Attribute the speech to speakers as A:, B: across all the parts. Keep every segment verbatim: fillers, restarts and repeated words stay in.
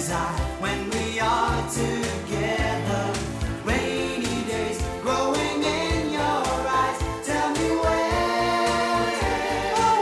A: reside when we are together. Rainy days growing in your eyes. Tell me where, oh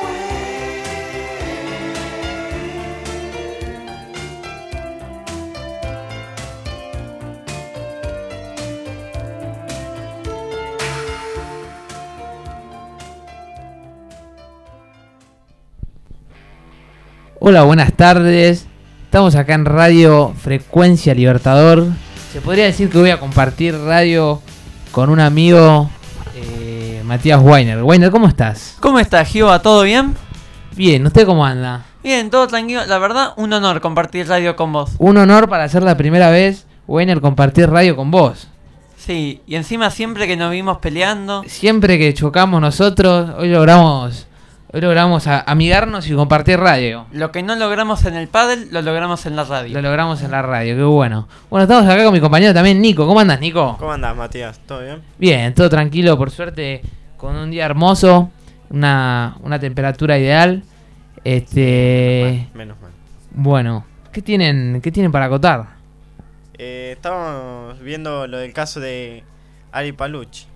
B: Hola, buenas tardes. Estamos acá en Radio Frecuencia Libertador. Se podría decir que voy a compartir radio con un amigo, eh, Matías Weiner. Weiner, ¿cómo estás?
C: ¿Cómo estás, Giova? ¿Todo bien?
B: Bien, ¿usted cómo anda?
C: Bien, todo tranquilo. La verdad, un honor compartir radio con vos.
B: Un honor para ser la primera vez, Weiner, compartir radio con vos.
C: Sí, y encima siempre que nos vimos peleando.
B: Siempre que chocamos nosotros, hoy logramos... Hoy logramos a, amigarnos y compartir radio.
C: Lo que no logramos en el pádel, lo logramos en la radio.
B: Lo logramos en la radio, qué bueno. Bueno, estamos acá con mi compañero también, Nico. ¿Cómo andas, Nico?
D: ¿Cómo andás, Matías? ¿Todo bien?
B: Bien, todo tranquilo, por suerte, con un día hermoso, una, una temperatura ideal. Este,
D: Menos mal.
B: Bueno, ¿qué tienen, qué tienen para acotar?
D: Eh, estábamos viendo lo del caso de Ari Paluch.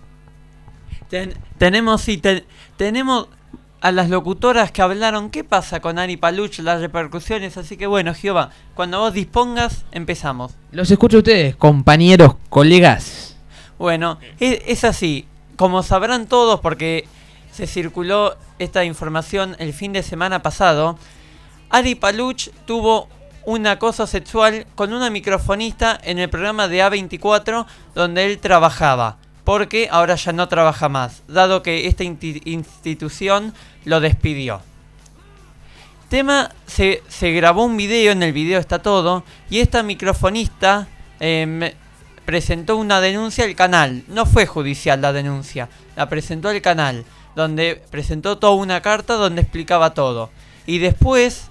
C: Ten, tenemos, sí, ten, tenemos a las locutoras que hablaron. ¿Qué pasa con Ari Paluch? Las repercusiones. Así que bueno, Giova, cuando vos dispongas, empezamos.
B: Los escucho a ustedes, compañeros, colegas.
C: Bueno, es, es así. Como sabrán todos, porque se circuló esta información el fin de semana pasado, Ari Paluch tuvo un acoso sexual con una microfonista en el programa de A veinticuatro donde él trabajaba, porque ahora ya no trabaja más, dado que esta inti- institución lo despidió. Tema, se, se grabó un video, en el video está todo, y esta microfonista eh, presentó una denuncia al canal. No fue judicial la denuncia, la presentó al canal, donde presentó toda una carta donde explicaba todo. Y después,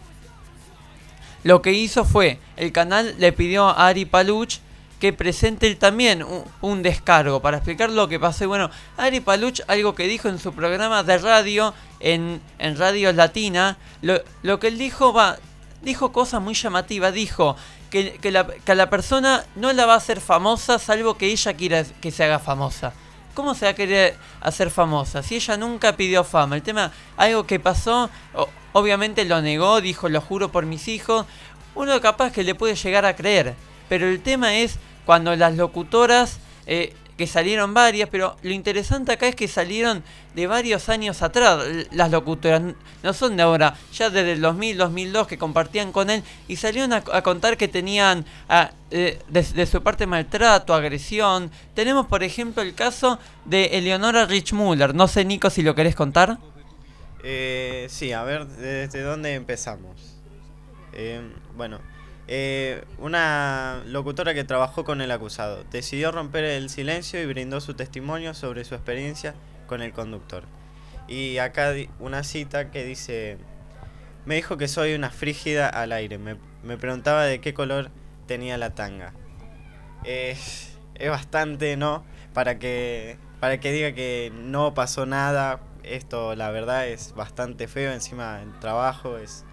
C: lo que hizo fue, el canal le pidió a Ari Paluch que presente él también un, un descargo para explicar lo que pasó. Y bueno, Ari Paluch, algo que dijo en su programa de radio, en, en Radio Latina, lo, lo que él dijo, va, dijo cosas muy llamativas. Dijo que, que, la, que a la persona no la va a hacer famosa salvo que ella quiera que se haga famosa. ¿Cómo se va a querer hacer famosa si ella nunca pidió fama? El tema, algo que pasó, o, obviamente lo negó, dijo, lo juro por mis hijos. Uno capaz que le puede llegar a creer, pero el tema es cuando las locutoras, eh, que salieron varias, pero lo interesante acá es que salieron de varios años atrás. Las locutoras no son de ahora, ya desde el dos mil, dos mil dos que compartían con él y salieron a, a contar que tenían a, eh, de, de su parte maltrato, agresión. Tenemos por ejemplo el caso de Eleonora Richmuller. No sé, Nico, si lo querés contar.
D: Eh, sí, a ver, ¿desde dónde empezamos? Eh, bueno, eh, una locutora que trabajó con el acusado decidió romper el silencio y brindó su testimonio sobre su experiencia con el conductor. Y acá una cita que dice: me dijo que soy una frígida al aire, me, me preguntaba de qué color tenía la tanga. Eh, es bastante, ¿no? Para que, para que diga que no pasó nada. Esto la verdad es bastante feo, encima el trabajo es,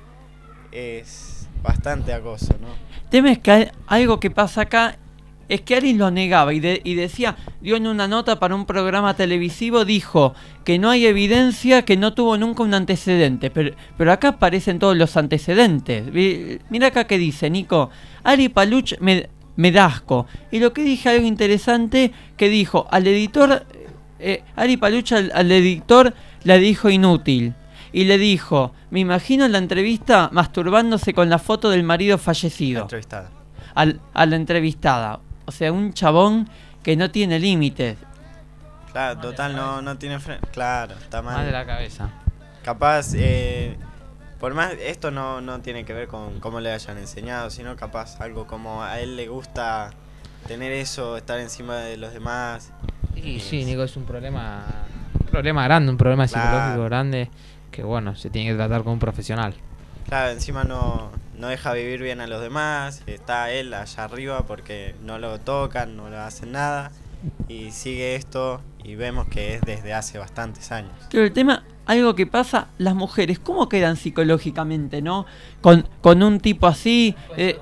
D: es bastante acoso, ¿no?
C: El tema es que hay, algo que pasa acá es que Ari lo negaba y, de, y decía, dio en una nota para un programa televisivo, dijo que no hay evidencia, que no tuvo nunca un antecedente, pero, pero acá aparecen todos los antecedentes. Mira acá que dice, Nico, Ari Paluch me, me da asco. Y lo que dije, algo interesante, que dijo, al editor, eh, Ari Paluch al, al editor le dijo inútil. Y le dijo, me imagino la entrevista masturbándose con la foto del marido fallecido.
D: La entrevistada.
C: Al, a la entrevistada. O sea, un chabón que no tiene límites.
D: Claro,
B: Mal
D: total, no, no tiene freno. Claro, está mal.
B: Mal de la cabeza.
D: Capaz, eh, por más, esto no, no tiene que ver con cómo le hayan enseñado, sino capaz algo como a él le gusta tener eso, estar encima de los demás.
B: Y sí, Nico, es un problema, un problema grande, un problema
D: Claro.
B: psicológico grande que, bueno, se tiene que tratar con un profesional.
D: Claro, encima no, no deja vivir bien a los demás, está él allá arriba porque no lo tocan, no le hacen nada, y sigue esto y vemos que es desde hace bastantes años.
C: Pero el tema, algo que pasa, las mujeres, ¿cómo quedan psicológicamente, no? Con, con un tipo así, eh,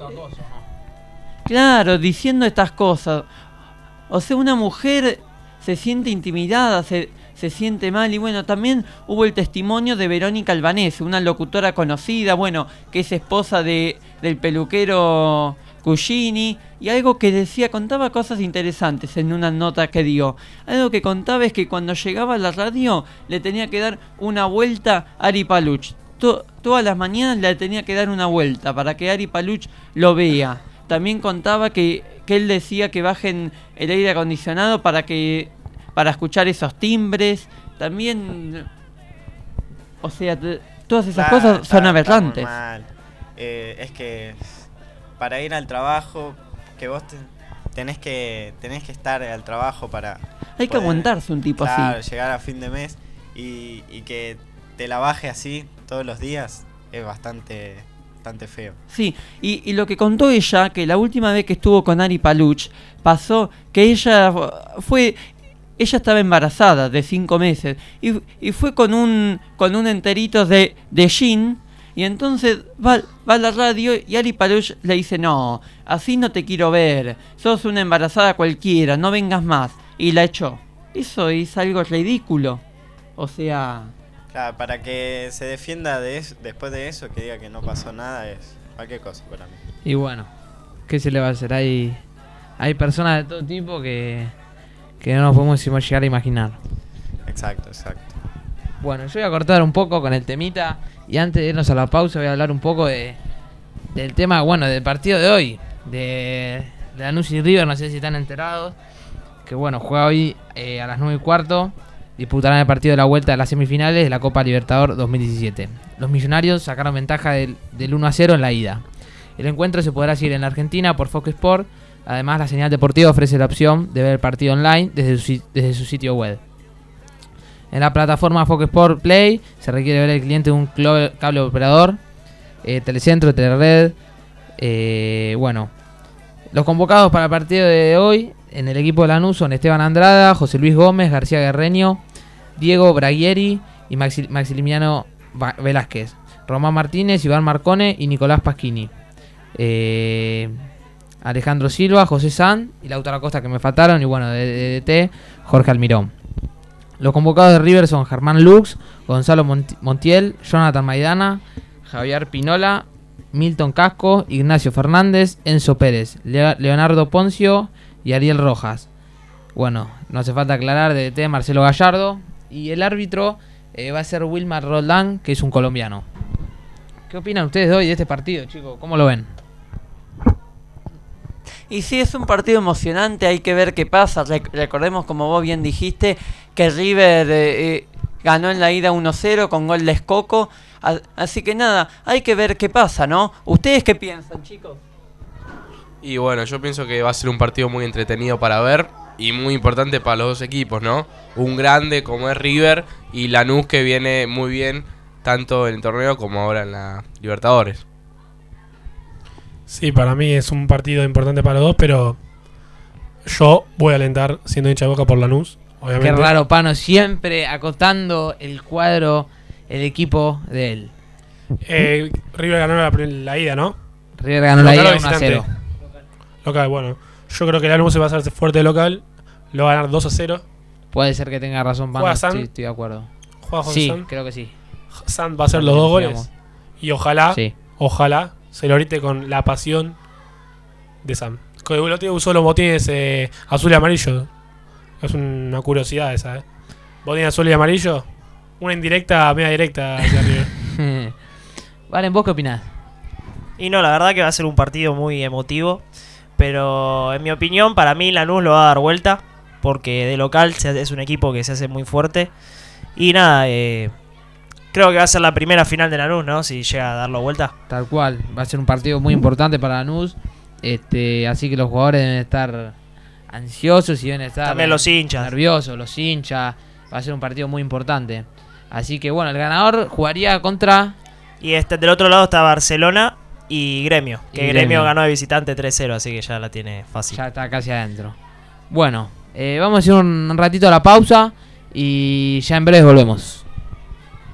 C: claro, diciendo estas cosas. O sea, una mujer se siente intimidada, se, se siente mal. Y bueno, también hubo el testimonio de Verónica Albanese, una locutora conocida, bueno, que es esposa de, del peluquero Cugini, y algo que decía, contaba cosas interesantes en una nota que dio. Algo que contaba es que cuando llegaba a la radio le tenía que dar una vuelta a Ari Paluch. To, todas las mañanas le tenía que dar una vuelta para que Ari Paluch lo vea. También contaba que, que él decía que bajen el aire acondicionado para que para escuchar esos timbres. También, o sea, t- todas esas
D: Claro,
C: cosas son
D: está-
C: aberrantes.
D: está muy mal. Eh, es que para ir al trabajo, que vos te- tenés que tenés que estar al trabajo para
C: Hay que
D: poder,
C: aguantarse un tipo
D: claro,
C: así.
D: llegar a fin de mes y, y que te la baje así todos los días es bastante bastante feo.
C: Sí, y, y lo que contó ella, que la última vez que estuvo con Ari Paluch, pasó que ella fue... Ella estaba embarazada de cinco meses y, y fue con un con un enterito de, de gin, y entonces va, va a la radio y Ari Paluch le dice: no, así no te quiero ver, sos una embarazada cualquiera, no vengas más, y la echó. Eso es algo ridículo. O sea,
D: Claro, para que se defienda de eso, después de eso, que diga que no pasó nada, es cualquier cosa para mí.
B: Y bueno, ¿qué se le va a hacer? Hay, hay personas de todo tipo que, que no nos podemos llegar a imaginar.
D: Exacto, exacto.
B: Bueno, yo voy a cortar un poco con el temita y antes de irnos a la pausa voy a hablar un poco de del tema, bueno, del partido de hoy, de, de Lanús y River, no sé si están enterados, que bueno, juega hoy eh, a las nueve y cuarto, disputarán el partido de la vuelta de las semifinales de la Copa Libertador dos mil diecisiete. Los millonarios sacaron ventaja del, del uno a cero en la ida. El encuentro se podrá seguir en la Argentina por Fox Sport. Además, la señal deportiva ofrece la opción de ver el partido online desde su, desde su sitio web. En la plataforma Fox Sport Play se requiere ver el cliente de un clo- cable operador, eh, Telecentro, Telered. Eh, bueno, los convocados para el partido de hoy en el equipo de Lanús son Esteban Andrada, José Luis Gómez, García Guerreño, Diego Braguieri y Maxi- Maximiliano Va- Velázquez, Román Martínez, Iván Marcone y Nicolás Pasquini. Eh, Alejandro Silva, José San y Lautaro Acosta, que me faltaron, y bueno, de D T, Jorge Almirón. Los convocados de River son Germán Lux, Gonzalo Mont- Montiel, Jonathan Maidana, Javier Pinola, Milton Casco, Ignacio Fernández, Enzo Pérez, Leo- Leonardo Poncio y Ariel Rojas. Bueno, no hace falta aclarar, de D T Marcelo Gallardo, y el árbitro eh, va a ser Wilmar Roldán, que es un colombiano. ¿Qué opinan ustedes de hoy de este partido, chicos? ¿Cómo lo ven?
C: y sí, es un partido emocionante, hay que ver qué pasa. Rec- recordemos, como vos bien dijiste, que River eh, eh, ganó en la ida uno cero con gol de Escoco. A- así que nada, hay que ver qué pasa, ¿no? ¿Ustedes qué piensan, chicos?
E: Y bueno, yo pienso que va a ser un partido muy entretenido para ver y muy importante para los dos equipos, ¿no? Un grande como es River y Lanús, que viene muy bien tanto en el torneo como ahora en la Libertadores.
F: Sí, para mí es un partido importante para los dos, pero yo voy a alentar, siendo hincha de Boca, por Lanús, obviamente.
B: Qué raro, Pano, siempre acotando el cuadro, el equipo de él.
F: Eh, River ganó la, la ida, ¿no?
B: River ganó la
F: Local o
B: ida uno a cero.
F: Local, bueno. Yo creo que Lanús se va a hacer fuerte de local, lo va a ganar dos a cero.
B: Puede ser que tenga razón, Pano,
F: ¿Juega San?
B: sí, estoy de acuerdo.
F: Juega José
B: Sí,
F: San.
B: creo que sí.
F: San va a hacer los
B: San,
F: dos
B: digamos.
F: goles. Y ojalá,
B: Sí.
F: ojalá, se lo grite con la pasión de Sam. Que el otro día usó los botines eh, azul y amarillo. Es una curiosidad esa, ¿eh? Botín azul y amarillo. Una indirecta, media directa hacia River.
B: Valen, ¿vos qué opinás?
G: Y no, la verdad que va a ser un partido muy emotivo. Pero en mi opinión, para mí Lanús lo va a dar vuelta. Porque de local se hace- es un equipo que se hace muy fuerte. Y nada, eh, creo que va a ser la primera final de Lanús, ¿no? Si llega a darlo vuelta.
B: Tal cual, va a ser un partido muy importante para Lanús. Este, así que los jugadores deben estar ansiosos y deben estar
G: También los hinchas.
B: nerviosos, los hinchas. Va a ser un partido muy importante. Así que bueno, el ganador jugaría contra...
G: Y este, del otro lado está Barcelona y Gremio.
B: Y
G: Que
B: Gremio.
G: Gremio ganó de visitante tres cero, así que ya la tiene fácil.
B: Ya está casi adentro. Bueno, eh, vamos a ir un ratito a la pausa y ya en breve volvemos.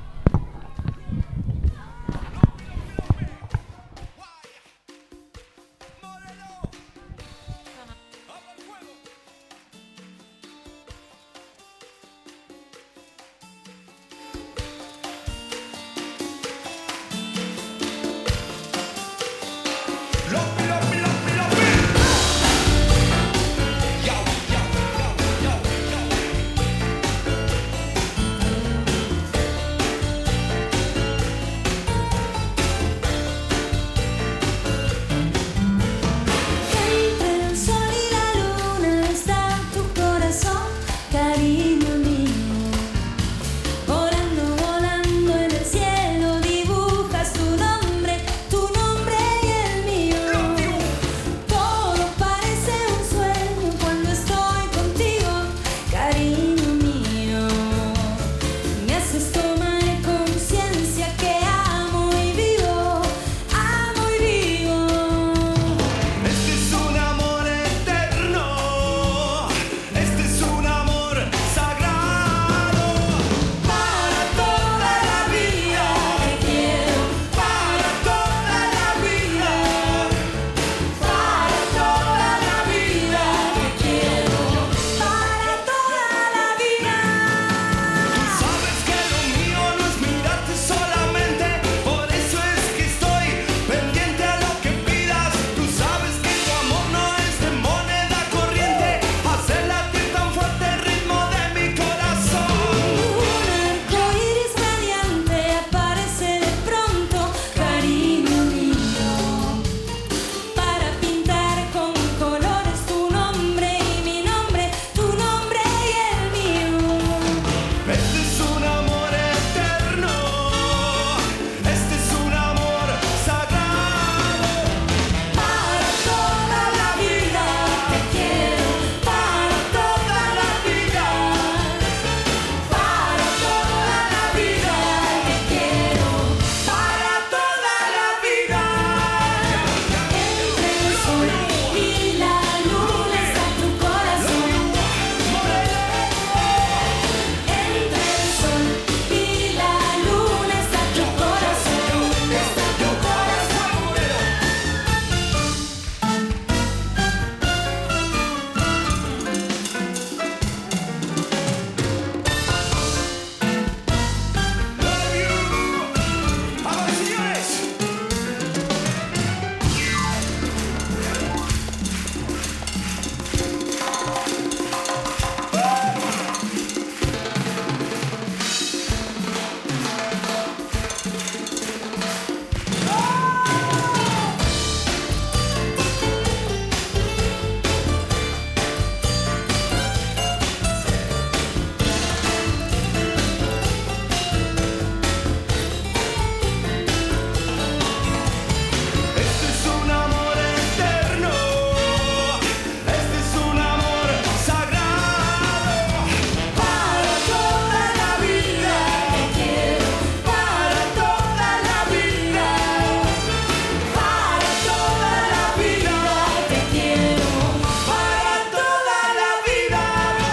H: Entre el sol y la luna está tu corazón, cariño mío. Volando, volando en el cielo, dibujas tu nombre, tu nombre y el mío. Todo parece un sueño cuando estoy contigo, cariño mío. Me haces tomar conciencia que amo y vivo, amo y vivo.
A: Este es un amor eterno, este es un amor sagrado. Para toda la vida te quiero, para toda la vida, para toda la vida te quiero, para toda la vida. Tú sabes que lo mío no es mirarte solamente, por eso es que estoy pendiente a lo que pidas. Tú sabes que tu amor no es de moneda corriente, hace latir tan fuerte el ritmo de mi corazón.
H: Un arco iris radiante aparece de pronto, cariño mío, para pintar con colores tu nombre y mi nombre, tu nombre y el mío.
A: Este es un amor eterno, este es un amor sagrado. Para toda la vida te quiero, para toda la vida, para toda la vida te quiero, para toda la vida.
H: Entre el sol y la luna está tu corazón. Entre el sol y la luna está tu corazón, está tu corazón.
A: Love you. Ahora, señores. Este es un amor eterno, este es un amor sagrado. Para toda la vida te quiero, para toda la vida, para toda la vida te quiero, para toda la vida.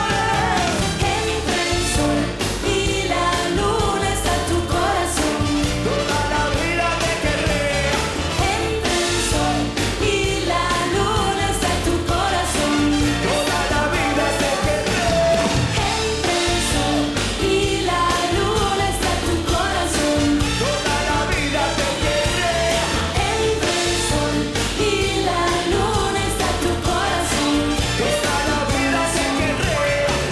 H: Entre el sol y la luna está tu corazón.
A: Toda la vida te querré.
H: Entre el sol y la luna está tu corazón.
A: Toda la vida te querré.
H: Entre el sol y la luna está tu corazón.
A: Toda la vida te querré.
H: Entre el sol y la luna está tu corazón.
A: Toda la vida te querré.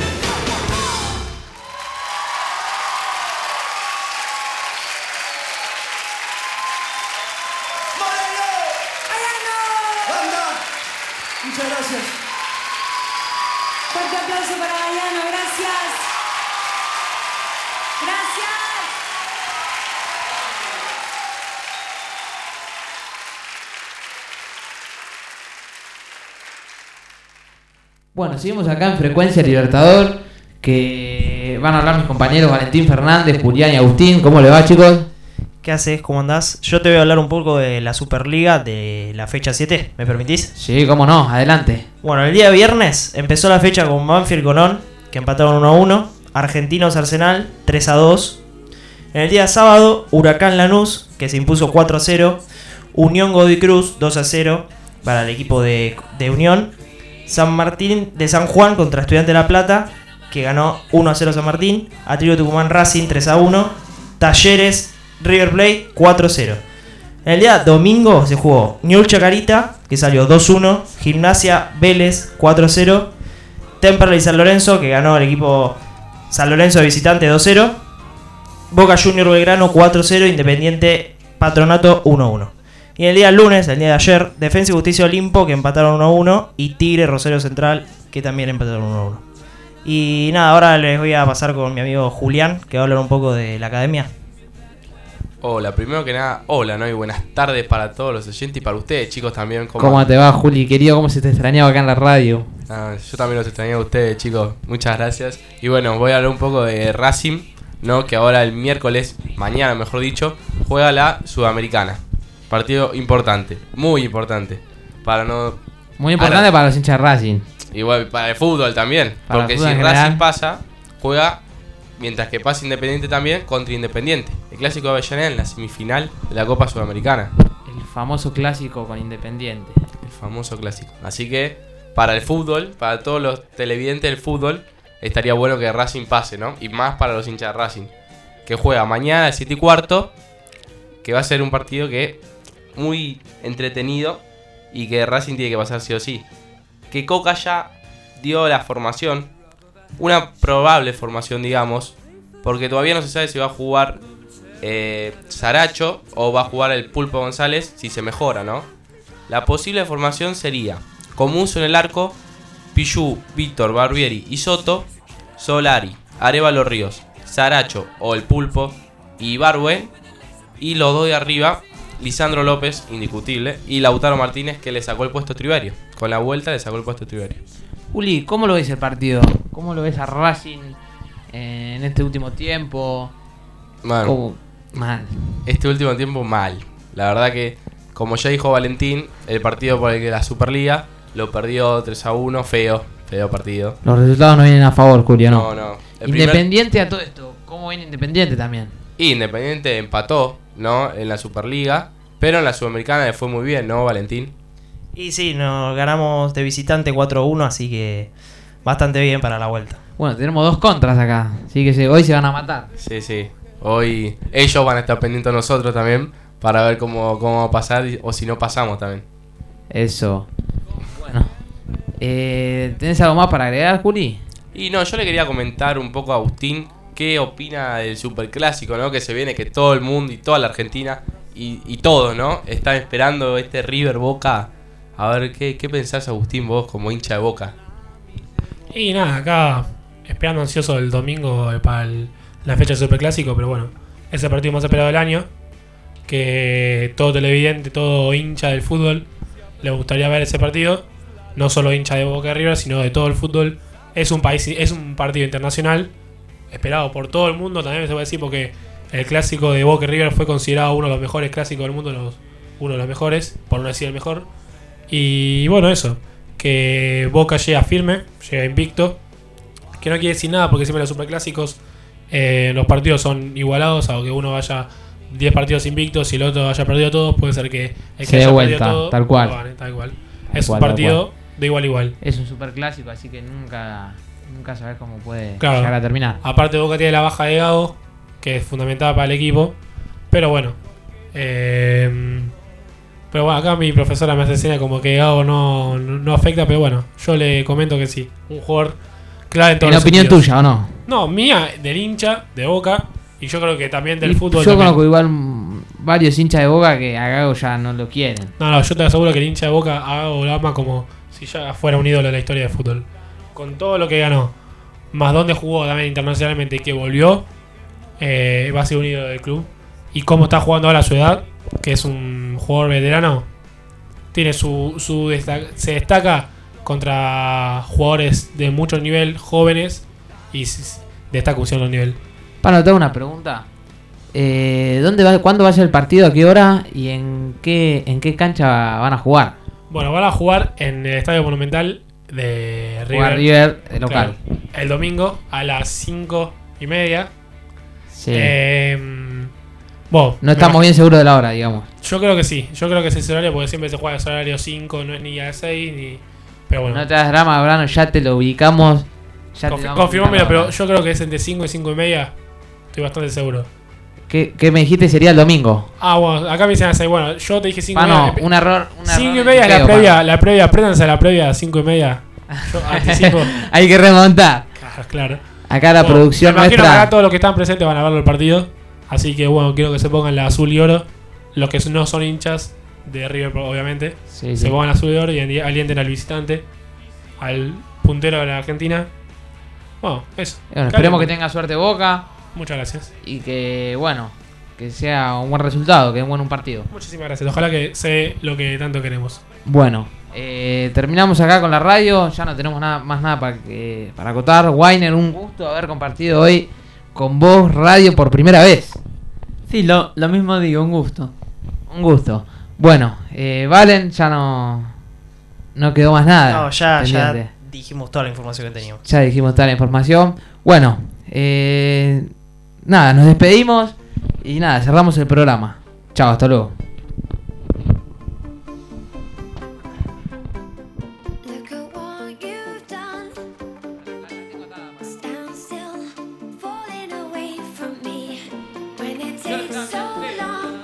A: ¡Moreno! ¡Banda! Muchas gracias.
H: Fuerte aplauso para Mariano, gracias. Gracias.
B: Bueno, seguimos acá en Frecuencia Libertador, que van a hablar mis compañeros Valentín Fernández, Julián y Agustín. ¿Cómo le va, chicos?
G: ¿Qué haces? ¿Cómo andás? Yo te voy a hablar un poco de la Superliga de la fecha siete, ¿me permitís?
B: Sí, cómo no, adelante.
G: Bueno, el día viernes empezó la fecha con Banfield Colón, que empataron uno a uno. Argentinos Arsenal, tres a dos. En el día sábado, Huracán Lanús, que se impuso cuatro a cero. Unión Godoy Cruz, dos a cero para el equipo de, de Unión. San Martín de San Juan contra Estudiante de La Plata, que ganó uno a cero San Martín. Atlético Tucumán Racing, tres a uno. Talleres River Plate, cuatro a cero. El día domingo se jugó Newell's Chacarita, que salió dos uno, Gimnasia Vélez cuatro cero, Temperley San Lorenzo, que ganó el equipo San Lorenzo de visitante dos cero, Boca Junior Belgrano cuatro cero, Independiente Patronato uno uno. Y el día lunes, el día de ayer, Defensa y Justicia Olimpo, que empataron uno uno, y Tigre Rosario Central, que también empataron uno uno. Y nada, ahora les voy a pasar con mi amigo Julián, que va a hablar un poco de la academia.
E: Hola, primero que nada, hola, ¿no? Y buenas tardes para todos los oyentes y para ustedes, chicos, también.
B: ¿Cómo, ¿Cómo te va, Juli? Querido, ¿cómo se te extrañaba acá en la radio?
E: Ah, yo también los extrañaba a ustedes, chicos. Muchas gracias. Y bueno, voy a hablar un poco de Racing, ¿no? Que ahora el miércoles, mañana mejor dicho, juega la Sudamericana. Partido importante, muy importante. Para no...
B: Muy importante
E: ahora,
B: para los hinchas de Racing.
E: Igual para el fútbol también.
B: Para
E: porque si
B: Racing
E: general. pasa, juega... Mientras que pasa Independiente también contra Independiente. El clásico de Avellaneda en la semifinal de la Copa Sudamericana.
B: El famoso clásico con Independiente.
E: El famoso clásico. Así que para el fútbol, para todos los televidentes del fútbol, estaría bueno que Racing pase, ¿no? Y más para los hinchas de Racing. Que juega mañana a las siete y cuarto. Que va a ser un partido que muy entretenido y que Racing tiene que pasar sí o sí. Que Coca ya dio la formación. Una probable formación, digamos, porque todavía no se sabe si va a jugar eh, Saracho o va a jugar el Pulpo González si se mejora, ¿no? La posible formación sería Comuso en el arco, Pichu, Víctor, Barbieri y Soto, Solari, Arévalo Ríos, Saracho o el Pulpo y Barwe, y los dos de arriba, Lisandro López, indiscutible, y Lautaro Martínez, que le sacó el puesto a Triverio. Con la vuelta le sacó el puesto a Triverio.
B: Juli, ¿cómo lo ves el partido? ¿Cómo lo ves a Racing eh, en este último tiempo?
E: Bueno,
B: ¿Cómo? Mal.
E: Este último tiempo mal. La verdad que, como ya dijo Valentín, el partido por el que la Superliga lo perdió tres a uno, feo, feo partido.
B: Los resultados no vienen a favor, Julio, ¿no?
E: No, no. El
B: Independiente primer... a todo esto. ¿Cómo viene Independiente también?
E: Independiente empató, ¿no? En la Superliga, pero en la Sudamericana le fue muy bien, ¿no, Valentín?
G: Y sí, nos ganamos de visitante cuatro uno, así que bastante bien para la vuelta.
B: Bueno, tenemos dos contras acá, así que se, hoy se van a matar.
E: Sí, sí. Hoy ellos van a estar pendientes de nosotros también para ver cómo, cómo va a pasar o si no pasamos también.
B: Eso. Bueno. Eh, ¿Tenés algo más para agregar, Juli?
E: Y no, yo le quería comentar un poco a Agustín qué opina del superclásico, ¿no? Que se viene, que todo el mundo y toda la Argentina y, y todos, ¿no? Están esperando este River Boca. A ver, ¿qué, ¿qué pensás, Agustín, vos como hincha de Boca?
F: Y nada, acá esperando ansioso el domingo para el, la fecha del Superclásico, pero bueno, es el partido más esperado del año, que todo televidente, todo hincha del fútbol le gustaría ver ese partido, no solo hincha de Boca y River, sino de todo el fútbol. Es un país, es un partido internacional, esperado por todo el mundo, también se puede decir, porque el clásico de Boca y River fue considerado uno de los mejores clásicos del mundo, los, uno de los mejores, por no decir el mejor. Y bueno, eso, que Boca llega firme, llega invicto, que no quiere decir nada porque siempre los superclásicos eh, los partidos son igualados, aunque uno vaya diez partidos invictos y el otro haya perdido todos, puede ser que el que
B: se
F: haya
B: dé
F: perdido
B: vuelta,
F: todo,
B: tal cual.
F: gane, tal cual. Es
B: Tal
F: un
B: cual,
F: partido
B: tal
F: de igual a igual.
B: Es un superclásico, así que nunca nunca sabes cómo puede
F: Claro.
B: llegar a terminar.
F: Aparte Boca tiene la baja de Gago, que es fundamental para el equipo, pero bueno. Eh, pero bueno, acá mi profesora me hace señas como que Gago no, no, no afecta, pero bueno, yo le comento que sí. Un jugador clave en todos
B: ¿En
F: los
B: opinión
F: sentidos.
B: tuya o no?
F: No, mía, del hincha, de Boca, y yo creo que también del
B: Y
F: fútbol.
B: yo
F: también.
B: conozco igual mm, varios hinchas de Boca que a Gago ya no lo quieren.
F: No, no, yo te aseguro que el hincha de Boca a Gago lo ama como si ya fuera un ídolo de la historia del fútbol. Con todo lo que ganó, más donde jugó también internacionalmente y que volvió, eh, va a ser un ídolo del club. Y cómo está jugando ahora a su edad, que es un jugador veterano, tiene su, su destaca, se destaca contra jugadores de mucho nivel, jóvenes, y s- destaca un cierto nivel.
B: Para te hago una pregunta. Eh, ¿dónde va, ¿Cuándo va a ser el partido? ¿A qué hora? ¿Y en qué, en qué cancha van a jugar?
F: Bueno, van a jugar en el Estadio Monumental de
B: Juega
F: River,
B: River de local.
F: claro, el domingo a las cinco y media.
B: Sí.
F: Eh, bueno,
B: no estamos
F: me-
B: bien seguros de la hora, digamos.
F: Yo creo que sí, yo creo que es ese horario porque siempre se juega ese horario cinco, no es ni a seis ni. Pero bueno,
B: No te das drama, Brano, ya te lo ubicamos. Ya te
F: confi-
B: vamos a
F: confirmámelo,
B: ubicar la
F: pero
B: hora.
F: yo creo que es entre cinco y cinco y media. Estoy bastante seguro.
B: ¿Qué, qué me dijiste sería el domingo?
F: Ah, bueno, acá me dicen así, bueno, yo te dije cinco y
B: Pano,
F: media.
B: un error. Un
F: cinco
B: error
F: y media
B: de
F: es la
B: chequeo,
F: previa,
B: Pano.
F: la previa, apréndanse a la previa, cinco y media. Yo anticipo.
B: Hay que remontar.
F: Claro, claro.
B: Acá la
F: Bueno,
B: producción
F: me imagino que
B: nuestra.
F: acá todos los que están presentes van a verlo el partido. Así que bueno, quiero que se pongan la azul y oro. Los que no son hinchas de River, obviamente.
B: Sí,
F: Se
B: sí.
F: pongan la azul y oro y ali- alienten al visitante, al puntero de la Argentina. Bueno, eso.
B: Bueno, esperemos que tenga suerte Boca
F: Muchas gracias.
B: y que, bueno, que sea un buen resultado, que es bueno un partido.
F: Muchísimas gracias. Ojalá que sea lo que tanto queremos.
B: Bueno, eh, terminamos acá con la radio. Ya no tenemos nada más nada para, que, para acotar. Wainer, un gusto haber compartido hoy con vos radio por primera vez.
C: Sí, lo, lo mismo digo, un gusto.
B: Un gusto. Bueno, eh, Valen, ya no, no quedó más nada.
G: No, ya, ya
B: pendiente.
G: dijimos toda la información que teníamos.
B: Ya dijimos toda la información. Bueno, eh, nada, nos despedimos y nada, cerramos el programa. Chao, hasta luego.
H: Look at what you've done. Stand still, falling away from me. When it takes so long